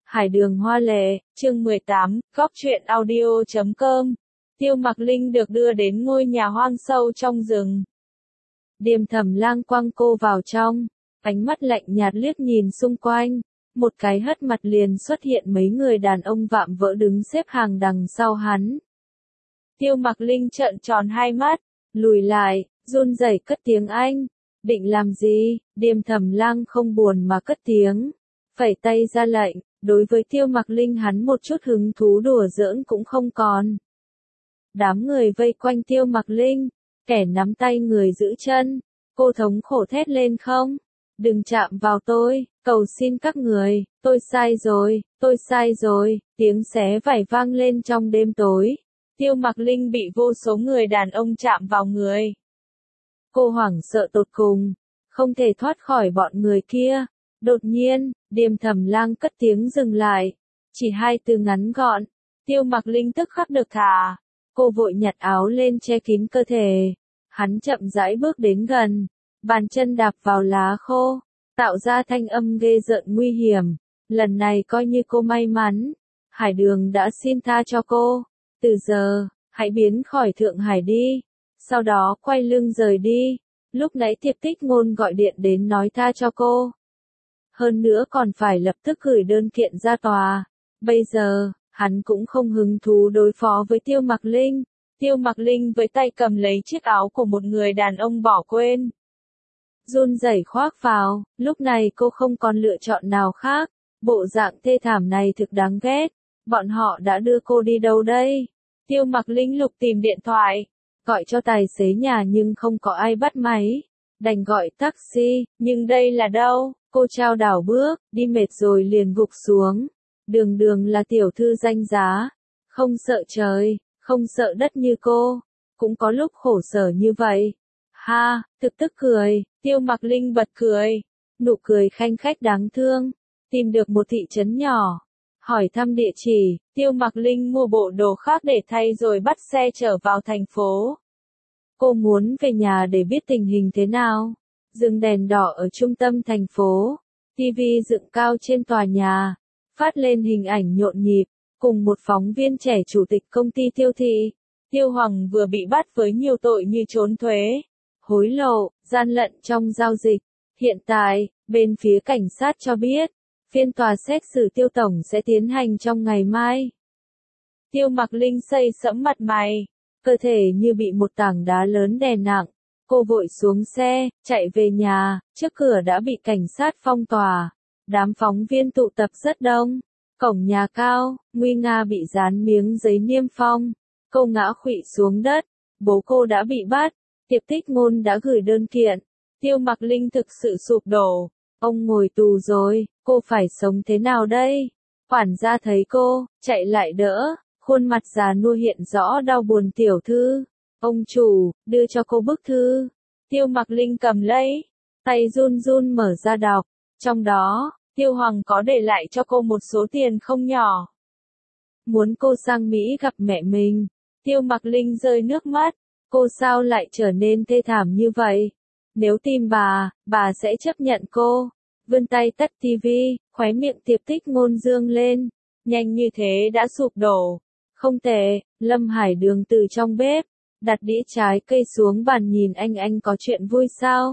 Hải đường hoa lệ, chương 18, góc truyện audio.com. Tiêu Mặc Linh được đưa đến ngôi nhà hoang sâu trong rừng. Điềm Thẩm Lang quăng cô vào trong, ánh mắt lạnh nhạt liếc nhìn xung quanh, một cái hất mặt liền xuất hiện mấy người đàn ông vạm vỡ đứng xếp hàng đằng sau hắn. Tiêu Mặc Linh trợn tròn hai mắt, lùi lại, run rẩy cất tiếng Anh. Định làm gì? Điềm Thẩm Lang không buồn mà cất tiếng, phẩy tay ra lệnh. Đối với Tiêu Mặc Linh hắn một chút hứng thú đùa giỡn cũng không còn. Đám người vây quanh Tiêu Mặc Linh, kẻ nắm tay người giữ chân, cô thống khổ thét lên không? Đừng chạm vào tôi, cầu xin các người, tôi sai rồi, tiếng xé vải vang lên trong đêm tối. Tiêu Mặc Linh bị vô số người đàn ông chạm vào người. Cô hoảng sợ tột cùng, không thể thoát khỏi bọn người kia. Đột nhiên, Điềm Thẩm Lang cất tiếng dừng lại, chỉ hai từ ngắn gọn. Tiêu Mặc Linh tức khắc được thả, cô vội nhặt áo lên che kín cơ thể. Hắn chậm rãi bước đến gần, bàn chân đạp vào lá khô, tạo ra thanh âm ghê rợn nguy hiểm. Lần này coi như cô may mắn, Hải Đường đã xin tha cho cô. Từ giờ, hãy biến khỏi Thượng Hải đi. Sau đó quay lưng rời đi. Lúc nãy Tiệp Tích Ngôn gọi điện đến nói tha cho cô. Hơn nữa còn phải lập tức gửi đơn kiện ra tòa. Bây giờ, hắn cũng không hứng thú đối phó với Tiêu Mặc Linh. Tiêu Mặc Linh với tay cầm lấy chiếc áo của một người đàn ông bỏ quên. Run rẩy khoác vào, lúc này cô không còn lựa chọn nào khác. Bộ dạng thê thảm này thực đáng ghét. Bọn họ đã đưa cô đi đâu đây? Tiêu Mặc Linh lục tìm điện thoại, gọi cho tài xế nhà nhưng không có ai bắt máy. Đành gọi taxi, nhưng đây là đâu? Cô chao đảo bước, đi mệt rồi liền gục xuống. Đường đường là tiểu thư danh giá, không sợ trời, không sợ đất như cô, cũng có lúc khổ sở như vậy. Ha, thực tức cười, Tiêu Mặc Linh bật cười, nụ cười khanh khách đáng thương. Tìm được một thị trấn nhỏ, hỏi thăm địa chỉ, Tiêu Mặc Linh mua bộ đồ khác để thay rồi bắt xe trở vào thành phố. Cô muốn về nhà để biết tình hình thế nào. Dừng đèn đỏ ở trung tâm thành phố, TV dựng cao trên tòa nhà, phát lên hình ảnh nhộn nhịp, cùng một phóng viên trẻ chủ tịch công ty Tiêu Thị. Tiêu Hoàng vừa bị bắt với nhiều tội như trốn thuế, hối lộ, gian lận trong giao dịch. Hiện tại, bên phía cảnh sát cho biết, phiên tòa xét xử Tiêu Tổng sẽ tiến hành trong ngày mai. Tiêu Mặc Linh xây sẫm mặt mày, cơ thể như bị một tảng đá lớn đè nặng. Cô vội xuống xe, chạy về nhà, trước cửa đã bị cảnh sát phong tỏa. Đám phóng viên tụ tập rất đông. Cổng nhà cao, nguy nga bị dán miếng giấy niêm phong. Cô ngã khuỵu xuống đất. Bố cô đã bị bắt. Tiệp Tích Ngôn đã gửi đơn kiện. Tiêu Mặc Linh thực sự sụp đổ. Ông ngồi tù rồi, cô phải sống thế nào đây? Quản gia thấy cô, chạy lại đỡ. Khuôn mặt già nua hiện rõ đau buồn. Tiểu thư, ông chủ, đưa cho cô bức thư. Tiêu Mặc Linh cầm lấy, tay run run mở ra đọc. Trong đó, Tiêu Hoàng có để lại cho cô một số tiền không nhỏ. Muốn cô sang Mỹ gặp mẹ mình. Tiêu Mặc Linh rơi nước mắt. Cô sao lại trở nên thê thảm như vậy? Nếu tìm bà sẽ chấp nhận cô. Vươn tay tắt tivi, khóe miệng Tiệp Tích Ngôn dương lên. Nhanh như thế đã sụp đổ. Không tệ, Lâm Hải Đường từ trong bếp, đặt đĩa trái cây xuống bàn nhìn anh có chuyện vui sao?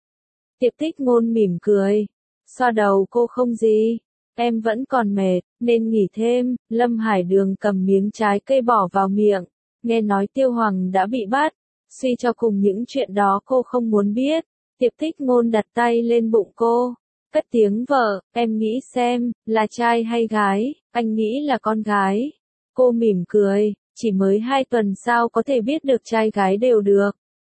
Tiệp Tích Ngôn mỉm cười, xoa đầu cô không gì, em vẫn còn mệt, nên nghỉ thêm. Lâm Hải Đường cầm miếng trái cây bỏ vào miệng, nghe nói Tiêu Hoàng đã bị bắt, suy cho cùng những chuyện đó cô không muốn biết. Tiệp Tích Ngôn đặt tay lên bụng cô, cất tiếng vợ, em nghĩ xem, là trai hay gái, anh nghĩ là con gái. Cô mỉm cười, chỉ mới 2 tuần sao có thể biết được trai gái đều được.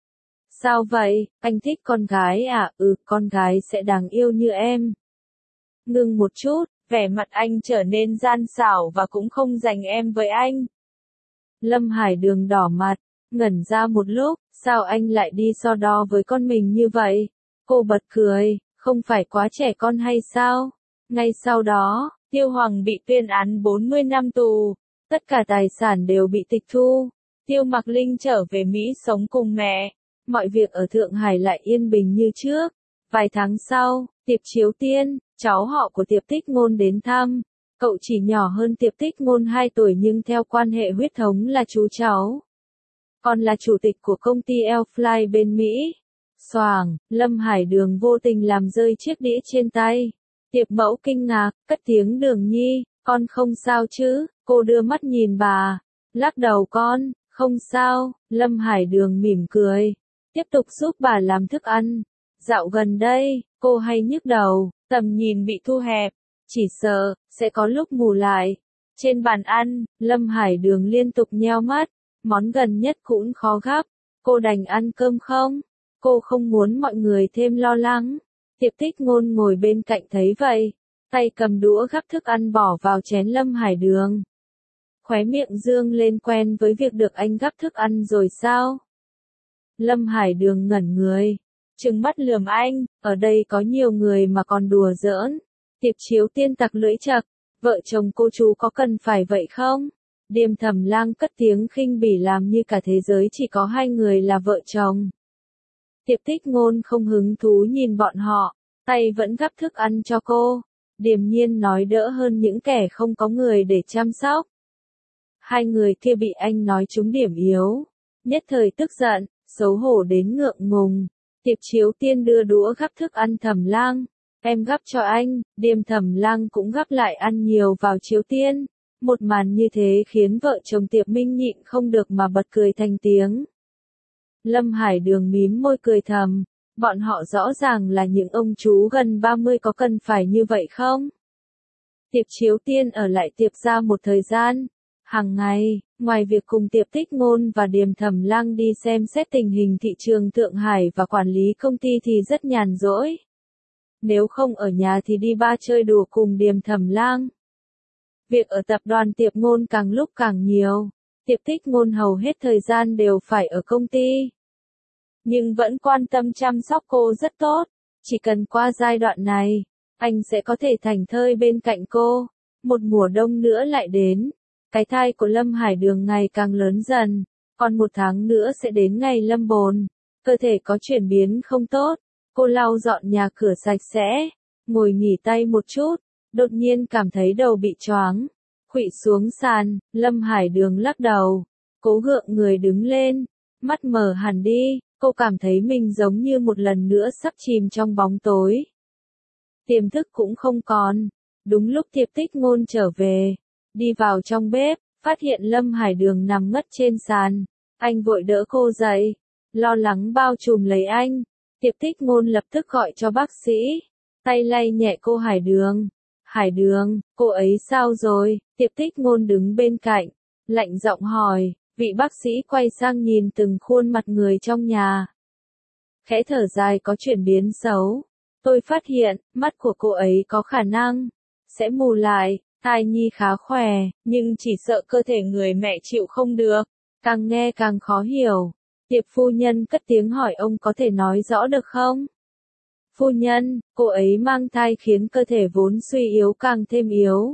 Sao vậy, anh thích con gái à? Con gái sẽ đáng yêu như em. Ngừng một chút, vẻ mặt anh trở nên gian xảo và cũng không giành em với anh. Lâm Hải Đường đỏ mặt, ngẩn ra một lúc, sao anh lại đi so đo với con mình như vậy? Cô bật cười, không phải quá trẻ con hay sao? Ngay sau đó, Tiêu Hoàng bị tuyên án 40 năm tù. Tất cả tài sản đều bị tịch thu. Tiêu Mặc Linh trở về Mỹ sống cùng mẹ. Mọi việc ở Thượng Hải lại yên bình như trước. Vài tháng sau, Tiệp Chiếu Tiên, cháu họ của Tiệp Tích Ngôn đến thăm. Cậu chỉ nhỏ hơn Tiệp Tích Ngôn 2 tuổi nhưng theo quan hệ huyết thống là chú cháu. Còn là chủ tịch của công ty Elfly bên Mỹ. Xoàng, Lâm Hải Đường vô tình làm rơi chiếc đĩa trên tay. Tiệp Mẫu kinh ngạc, cất tiếng Đường Nhi, con không sao chứ, cô đưa mắt nhìn bà. Lắc đầu con, không sao, Lâm Hải Đường mỉm cười. Tiếp tục giúp bà làm thức ăn. Dạo gần đây, cô hay nhức đầu, tầm nhìn bị thu hẹp. Chỉ sợ, sẽ có lúc mù lại. Trên bàn ăn, Lâm Hải Đường liên tục nheo mắt. Món gần nhất cũng khó gắp. Cô đành ăn cơm không? Cô không muốn mọi người thêm lo lắng. Tiệp Tích Ngôn ngồi bên cạnh thấy vậy. Tay cầm đũa gắp thức ăn bỏ vào chén Lâm Hải Đường. Khóe miệng dương lên quen với việc được anh gắp thức ăn rồi sao? Lâm Hải Đường ngẩn người. Trừng mắt lườm anh, ở đây có nhiều người mà còn đùa giỡn. Tiệp Chiếu Tiên tặc lưỡi chặt, vợ chồng cô chú có cần phải vậy không? Điềm Thẩm Lang cất tiếng khinh bỉ làm như cả thế giới chỉ có hai người là vợ chồng. Tiệp Tích Ngôn không hứng thú nhìn bọn họ, tay vẫn gắp thức ăn cho cô. Điềm nhiên nói đỡ hơn những kẻ không có người để chăm sóc. Hai người kia bị anh nói trúng điểm yếu. Nhất thời tức giận, xấu hổ đến ngượng ngùng. Tiệp Chiếu Tiên đưa đũa gắp thức ăn Thẩm Lang. Em gắp cho anh, Điềm Thẩm Lang cũng gắp lại ăn nhiều vào Chiếu Tiên. Một màn như thế khiến vợ chồng Tiệp Minh nhịn không được mà bật cười thành tiếng. Lâm Hải Đường mím môi cười thầm, bọn họ rõ ràng là những ông chú gần 30 có cần phải như vậy không? Tiệp Chiếu Tiên ở lại Tiệp gia một thời gian. Hàng ngày, ngoài việc cùng Tiệp Tích Ngôn và Điềm Thẩm Lang đi xem xét tình hình thị trường Thượng Hải và quản lý công ty thì rất nhàn rỗi. Nếu không ở nhà thì đi bar chơi đùa cùng Điềm Thẩm Lang. Việc ở tập đoàn Tiệp Ngôn càng lúc càng nhiều. Tiệp Tích Ngôn hầu hết thời gian đều phải ở công ty. Nhưng vẫn quan tâm chăm sóc cô rất tốt. Chỉ cần qua giai đoạn này, anh sẽ có thể thảnh thơi bên cạnh cô. Một mùa đông nữa lại đến. Cái thai của Lâm Hải Đường ngày càng lớn dần. Còn một tháng nữa sẽ đến ngày lâm bồn. Cơ thể có chuyển biến không tốt. Cô lau dọn nhà cửa sạch sẽ. Ngồi nghỉ tay một chút. Đột nhiên cảm thấy đầu bị choáng. Khuỵu xuống sàn, Lâm Hải Đường lắc đầu. Cố gượng người đứng lên. Mắt mở hẳn đi, cô cảm thấy mình giống như một lần nữa sắp chìm trong bóng tối. Tiềm thức cũng không còn. Đúng lúc Tiệp Tích Ngôn trở về. Đi vào trong bếp, phát hiện Lâm Hải Đường nằm ngất trên sàn. Anh vội đỡ cô dậy. Lo lắng bao trùm lấy anh. Tiệp Tích Ngôn lập tức gọi cho bác sĩ. Tay lay nhẹ cô Hải Đường. Hải Đường, cô ấy sao rồi? Tiệp Tích Ngôn đứng bên cạnh, lạnh giọng hỏi. Vị bác sĩ quay sang nhìn từng khuôn mặt người trong nhà. Khẽ thở dài có chuyển biến xấu. Tôi phát hiện, mắt của cô ấy có khả năng sẽ mù lại. Thai nhi khá khỏe, nhưng chỉ sợ cơ thể người mẹ chịu không được. Càng nghe càng khó hiểu. Tiệp phu nhân cất tiếng hỏi ông có thể nói rõ được không? Phu nhân, cô ấy mang thai khiến cơ thể vốn suy yếu càng thêm yếu.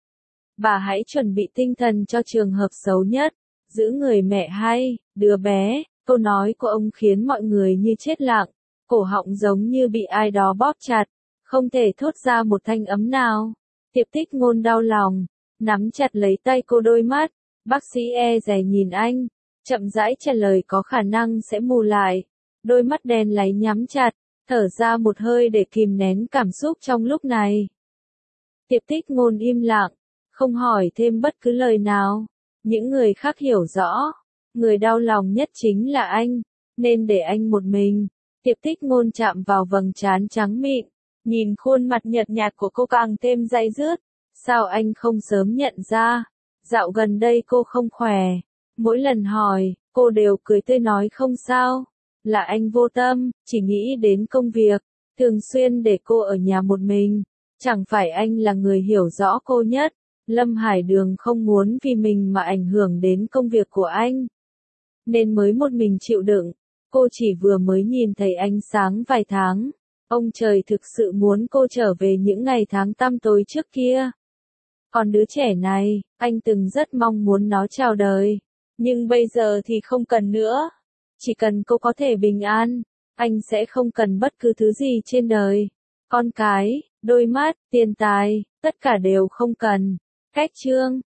Bà hãy chuẩn bị tinh thần cho trường hợp xấu nhất. Giữ người mẹ hay, đứa bé. Câu nói của ông khiến mọi người như chết lặng. Cổ họng giống như bị ai đó bóp chặt. Không thể thốt ra một thanh âm nào. Tiệp Tích Ngôn đau lòng. Nắm chặt lấy tay cô đôi mắt. Bác sĩ e dè nhìn anh. Chậm rãi trả lời có khả năng sẽ mù lại. Đôi mắt đen láy nhắm chặt. Thở ra một hơi để kìm nén cảm xúc trong lúc này. Tiệp Tích Ngôn im lặng. Không hỏi thêm bất cứ lời nào. Những người khác hiểu rõ. Người đau lòng nhất chính là anh. Nên để anh một mình. Tiệp Tích Ngôn chạm vào vầng trán trắng mịn. Nhìn khuôn mặt nhợt nhạt của cô càng thêm day dứt. Sao anh không sớm nhận ra? Dạo gần đây cô không khỏe. Mỗi lần hỏi, cô đều cười tươi nói không sao. Là anh vô tâm, chỉ nghĩ đến công việc. Thường xuyên để cô ở nhà một mình. Chẳng phải anh là người hiểu rõ cô nhất. Lâm Hải Đường không muốn vì mình mà ảnh hưởng đến công việc của anh. Nên mới một mình chịu đựng. Cô chỉ vừa mới nhìn thấy ánh sáng vài tháng. Ông trời thực sự muốn cô trở về những ngày tháng tăm tối trước kia. Còn đứa trẻ này, anh từng rất mong muốn nó chào đời. Nhưng bây giờ thì không cần nữa. Chỉ cần cô có thể bình an, anh sẽ không cần bất cứ thứ gì trên đời. Con cái, đôi mắt, tiền tài, Tất cả đều không cần. Cách chương